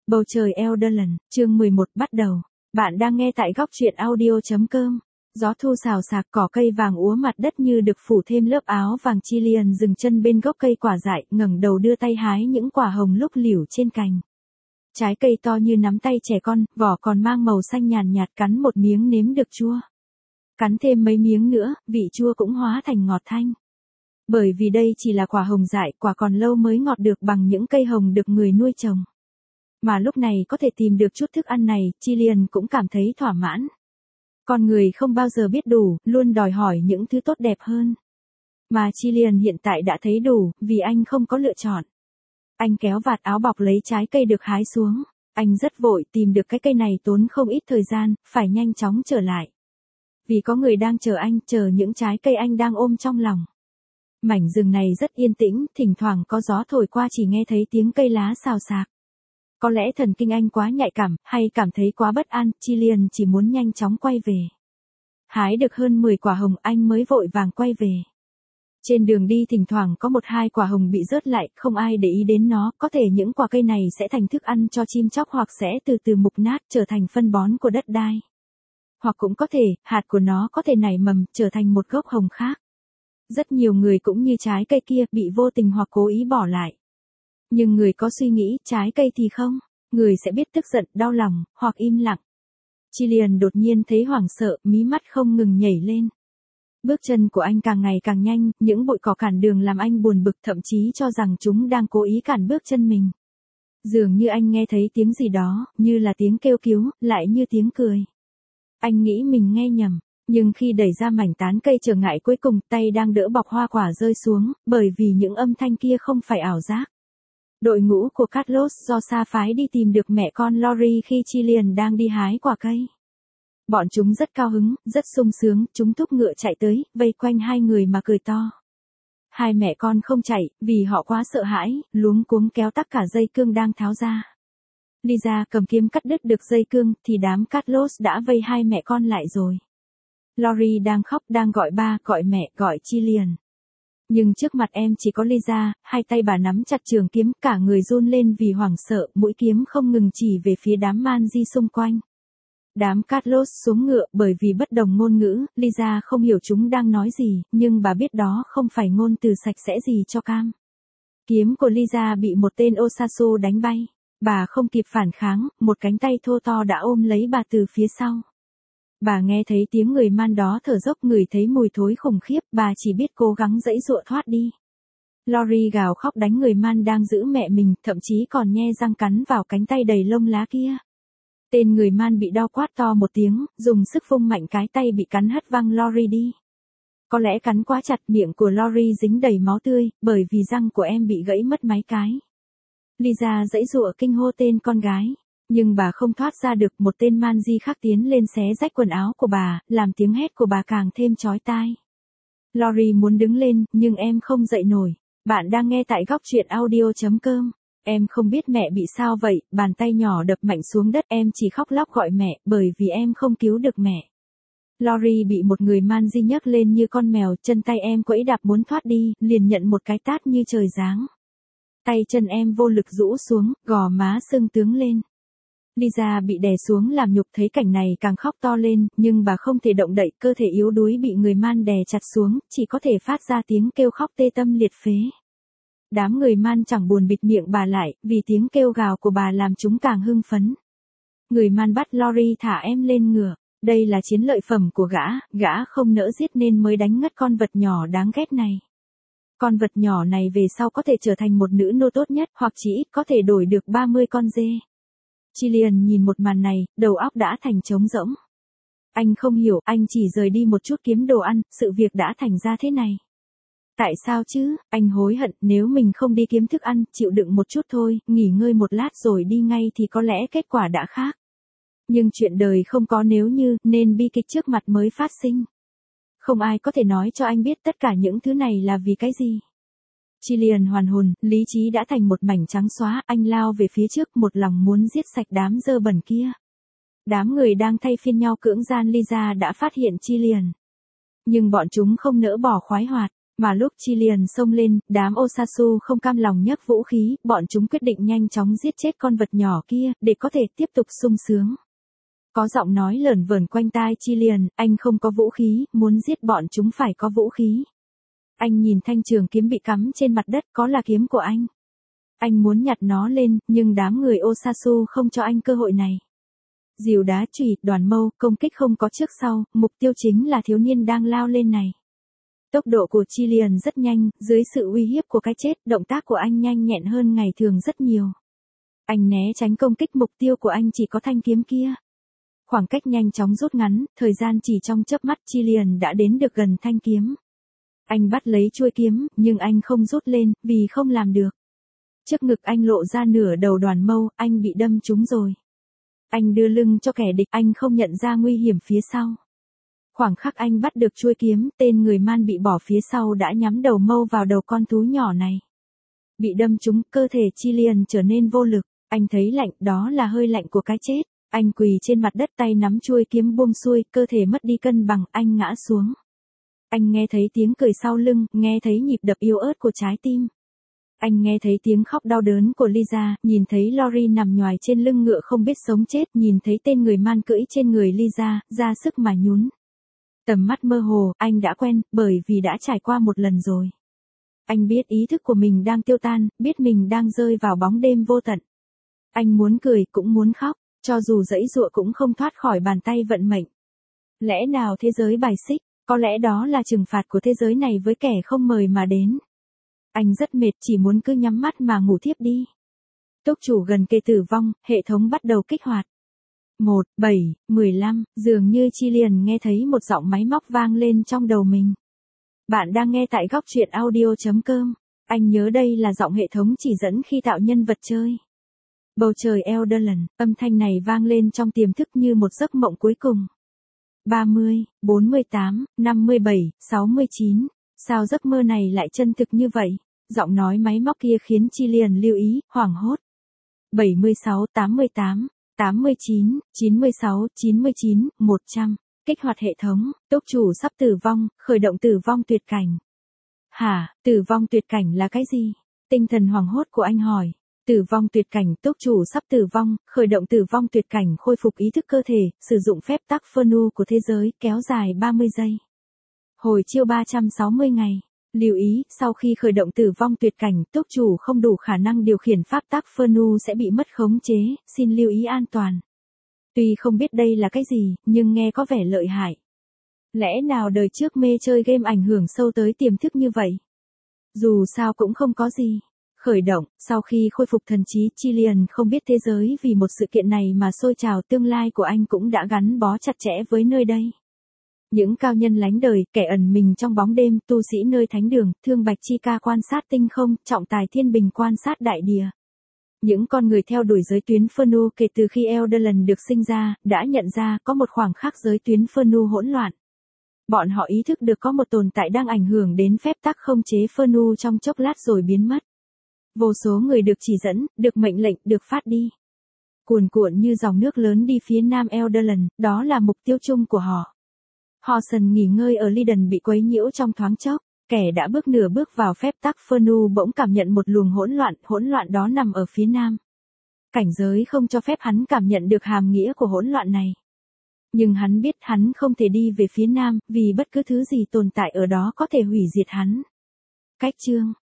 Bầu trời Elderland, chương 11 bắt đầu. Bạn đang nghe tại góc truyện audio.com. Gió thu xào xạc, cỏ cây vàng úa, mặt đất như được phủ thêm lớp áo vàng. Chilean dừng chân bên gốc cây quả dại, ngẩng đầu đưa tay hái những quả hồng lúc liễu trên cành. Trái cây to như nắm tay trẻ con, vỏ còn mang màu xanh nhàn nhạt, cắn một miếng nếm được chua. Cắn thêm mấy miếng nữa, vị chua cũng hóa thành ngọt thanh. Bởi vì đây chỉ là quả hồng dại, quả còn lâu mới ngọt được bằng những cây hồng được người nuôi trồng. Mà lúc này có thể tìm được chút thức ăn này, Chilean cũng cảm thấy thỏa mãn. Con người không bao giờ biết đủ, luôn đòi hỏi những thứ tốt đẹp hơn. Mà Chilean hiện tại đã thấy đủ, vì anh không có lựa chọn. Anh kéo vạt áo bọc lấy trái cây được hái xuống. Anh rất vội, tìm được cái cây này tốn không ít thời gian, phải nhanh chóng trở lại. Vì có người đang chờ anh, chờ những trái cây anh đang ôm trong lòng. Mảnh rừng này rất yên tĩnh, thỉnh thoảng có gió thổi qua chỉ nghe thấy tiếng cây lá xào xạc. Có lẽ thần kinh anh quá nhạy cảm, hay cảm thấy quá bất an, Chilean chỉ muốn nhanh chóng quay về. Hái được hơn 10 quả hồng anh mới vội vàng quay về. Trên đường đi thỉnh thoảng có 1-2 quả hồng bị rớt lại, không ai để ý đến nó, có thể những quả cây này sẽ thành thức ăn cho chim chóc hoặc sẽ từ từ mục nát trở thành phân bón của đất đai. Hoặc cũng có thể, hạt của nó có thể nảy mầm, trở thành một gốc hồng khác. Rất nhiều người cũng như trái cây kia, bị vô tình hoặc cố ý bỏ lại. Nhưng người có suy nghĩ, trái cây thì không. Người sẽ biết tức giận, đau lòng, hoặc im lặng. Chilean đột nhiên thấy hoảng sợ, mí mắt không ngừng nhảy lên. Bước chân của anh càng ngày càng nhanh, những bụi cỏ cản đường làm anh buồn bực, thậm chí cho rằng chúng đang cố ý cản bước chân mình. Dường như anh nghe thấy tiếng gì đó, như là tiếng kêu cứu, lại như tiếng cười. Anh nghĩ mình nghe nhầm. Nhưng khi đẩy ra mảnh tán cây trở ngại cuối cùng, tay đang đỡ bọc hoa quả rơi xuống, bởi vì những âm thanh kia không phải ảo giác. Đội ngũ của Carlos do xa phái đi tìm được mẹ con Lori khi Chilean đang đi hái quả cây. Bọn chúng rất cao hứng, rất sung sướng, chúng thúc ngựa chạy tới, vây quanh hai người mà cười to. Hai mẹ con không chạy, vì họ quá sợ hãi, luống cuống kéo tất cả dây cương đang tháo ra. Lisa cầm kiếm cắt đứt được dây cương, thì đám Carlos đã vây hai mẹ con lại rồi. Lori đang khóc, đang gọi ba, gọi mẹ, gọi Chilean. Nhưng trước mặt em chỉ có Lisa, hai tay bà nắm chặt trường kiếm, cả người run lên vì hoảng sợ, mũi kiếm không ngừng chỉ về phía đám man di xung quanh. Đám Carlos xuống ngựa, bởi vì bất đồng ngôn ngữ, Lisa không hiểu chúng đang nói gì, nhưng bà biết đó không phải ngôn từ sạch sẽ gì cho cam. Kiếm của Lisa bị một tên Osasu đánh bay. Bà không kịp phản kháng, một cánh tay thô to đã ôm lấy bà từ phía sau. Bà nghe thấy tiếng người man đó thở dốc, ngửi thấy mùi thối khủng khiếp, bà chỉ biết cố gắng giãy giụa thoát đi. Lori gào khóc đánh người man đang giữ mẹ mình, thậm chí còn nhe răng cắn vào cánh tay đầy lông lá kia. Tên người man bị đau quát to một tiếng, dùng sức vung mạnh cái tay bị cắn hất văng Lori đi. Có lẽ cắn quá chặt, miệng của Lori dính đầy máu tươi, bởi vì răng của em bị gãy mất mấy cái. Lisa giãy giụa kinh hô tên con gái. Nhưng bà không thoát ra được, một tên man di khác tiến lên xé rách quần áo của bà, làm tiếng hét của bà càng thêm chói tai. Lori muốn đứng lên, nhưng em không dậy nổi. Bạn đang nghe tại góc truyện audio.com. Em không biết mẹ bị sao vậy, bàn tay nhỏ đập mạnh xuống đất, em chỉ khóc lóc gọi mẹ, bởi vì em không cứu được mẹ. Lori bị một người man di nhấc lên như con mèo, chân tay em quẫy đạp muốn thoát đi, liền nhận một cái tát như trời giáng. Tay chân em vô lực rũ xuống, gò má sưng tướng lên. Lisa bị đè xuống làm nhục, thấy cảnh này càng khóc to lên, nhưng bà không thể động đậy, cơ thể yếu đuối bị người man đè chặt xuống, chỉ có thể phát ra tiếng kêu khóc tê tâm liệt phế. Đám người man chẳng buồn bịt miệng bà lại, vì tiếng kêu gào của bà làm chúng càng hưng phấn. Người man bắt Lori thả em lên ngựa. Đây là chiến lợi phẩm của gã không nỡ giết nên mới đánh ngất con vật nhỏ đáng ghét này. Con vật nhỏ này về sau có thể trở thành một nữ nô tốt nhất, hoặc chỉ ít có thể đổi được 30 con dê. Chilean nhìn một màn này, đầu óc đã thành trống rỗng. Anh không hiểu, anh chỉ rời đi một chút kiếm đồ ăn, sự việc đã thành ra thế này. Tại sao chứ, anh hối hận, nếu mình không đi kiếm thức ăn, chịu đựng một chút thôi, nghỉ ngơi một lát rồi đi ngay thì có lẽ kết quả đã khác. Nhưng chuyện đời không có nếu như, nên bi kịch trước mặt mới phát sinh. Không ai có thể nói cho anh biết tất cả những thứ này là vì cái gì. Chilean hoàn hồn, lý trí đã thành một mảnh trắng xóa, anh lao về phía trước, một lòng muốn giết sạch đám dơ bẩn kia. Đám người đang thay phiên nhau cưỡng gian Lisa đã phát hiện Chilean. Nhưng bọn chúng không nỡ bỏ khoái hoạt. Mà lúc Chilean xông lên, đám Osasu không cam lòng nhấc vũ khí, bọn chúng quyết định nhanh chóng giết chết con vật nhỏ kia, để có thể tiếp tục sung sướng. Có giọng nói lởn vởn quanh tai Chilean, anh không có vũ khí, muốn giết bọn chúng phải có vũ khí. Anh nhìn thanh trường kiếm bị cắm trên mặt đất, có là kiếm của anh. Anh muốn nhặt nó lên, nhưng đám người Osasu không cho anh cơ hội này. Dìu đá chùy, đoàn mâu, công kích không có trước sau, mục tiêu chính là thiếu niên đang lao lên này. Tốc độ của Chilean rất nhanh, dưới sự uy hiếp của cái chết, động tác của anh nhanh nhẹn hơn ngày thường rất nhiều. Anh né tránh công kích, mục tiêu của anh chỉ có thanh kiếm kia. Khoảng cách nhanh chóng rút ngắn, thời gian chỉ trong chớp mắt Chilean đã đến được gần thanh kiếm. Anh bắt lấy chuôi kiếm, nhưng anh không rút lên, vì không làm được. Trước ngực anh lộ ra nửa đầu đoàn mâu, anh bị đâm trúng rồi. Anh đưa lưng cho kẻ địch, anh không nhận ra nguy hiểm phía sau. Khoảng khắc anh bắt được chuôi kiếm, tên người man bị bỏ phía sau đã nhắm đầu mâu vào đầu con thú nhỏ này. Bị đâm trúng, cơ thể Chilean trở nên vô lực, anh thấy lạnh, đó là hơi lạnh của cái chết. Anh quỳ trên mặt đất, tay nắm chuôi kiếm buông xuôi, cơ thể mất đi cân bằng, anh ngã xuống. Anh nghe thấy tiếng cười sau lưng, nghe thấy nhịp đập yếu ớt của trái tim. Anh nghe thấy tiếng khóc đau đớn của Lisa, nhìn thấy Lori nằm nhoài trên lưng ngựa không biết sống chết, nhìn thấy tên người man cưỡi trên người Lisa, ra sức mà nhún. Tầm mắt mơ hồ, anh đã quen, bởi vì đã trải qua một lần rồi. Anh biết ý thức của mình đang tiêu tan, biết mình đang rơi vào bóng đêm vô tận. Anh muốn cười, cũng muốn khóc, cho dù giãy giụa cũng không thoát khỏi bàn tay vận mệnh. Lẽ nào thế giới bài xích, có lẽ đó là trừng phạt của thế giới này với kẻ không mời mà đến. Anh rất mệt, chỉ muốn cứ nhắm mắt mà ngủ thiếp đi. Túc chủ gần kề tử vong, hệ thống bắt đầu kích hoạt. 1, 7, 15, dường như Chilean nghe thấy một giọng máy móc vang lên trong đầu mình. Bạn đang nghe tại góc truyện audio.com. Anh nhớ đây là giọng hệ thống chỉ dẫn khi tạo nhân vật chơi. Bầu trời Elderland, âm thanh này vang lên trong tiềm thức như một giấc mộng cuối cùng. 30, 48, 57, 69. Sao giấc mơ này lại chân thực như vậy? Giọng nói máy móc kia khiến Chilean lưu ý, hoảng hốt. 76, 88, 89, 96, 99, 100. Kích hoạt hệ thống, túc chủ sắp tử vong, khởi động tử vong tuyệt cảnh. Hả, tử vong tuyệt cảnh là cái gì? Tinh thần hoảng hốt của anh hỏi. Tử vong tuyệt cảnh, túc chủ sắp tử vong, khởi động tử vong tuyệt cảnh, khôi phục ý thức cơ thể, sử dụng phép tắc Phu của thế giới, kéo dài 30 giây. Hồi chiêu 360 ngày. Lưu ý, sau khi khởi động tử vong tuyệt cảnh, túc chủ không đủ khả năng điều khiển pháp tắc Phu sẽ bị mất khống chế, xin lưu ý an toàn. Tuy không biết đây là cái gì, nhưng nghe có vẻ lợi hại. Lẽ nào đời trước mê chơi game ảnh hưởng sâu tới tiềm thức như vậy? Dù sao cũng không có gì. Khởi động, sau khi khôi phục thần trí, Chilean không biết thế giới vì một sự kiện này mà sôi trào, tương lai của anh cũng đã gắn bó chặt chẽ với nơi đây. Những cao nhân lánh đời, kẻ ẩn mình trong bóng đêm, tu sĩ nơi thánh đường, Thương Bạch Chi Ca quan sát tinh không, Trọng Tài Thiên Bình quan sát đại địa. Những con người theo đuổi giới tuyến Phu kể từ khi Elderland được sinh ra, đã nhận ra có một khoảng khắc giới tuyến Phu hỗn loạn. Bọn họ ý thức được có một tồn tại đang ảnh hưởng đến phép tắc không chế Phu trong chốc lát rồi biến mất. Vô số người được chỉ dẫn, được mệnh lệnh, được phát đi. Cuồn cuộn như dòng nước lớn đi phía nam Elderland, đó là mục tiêu chung của họ. Horson nghỉ ngơi ở Liden bị quấy nhiễu trong thoáng chốc, kẻ đã bước nửa bước vào phép tắc Phu bỗng cảm nhận một luồng hỗn loạn đó nằm ở phía nam. Cảnh giới không cho phép hắn cảm nhận được hàm nghĩa của hỗn loạn này. Nhưng hắn biết hắn không thể đi về phía nam, vì bất cứ thứ gì tồn tại ở đó có thể hủy diệt hắn. Cách chương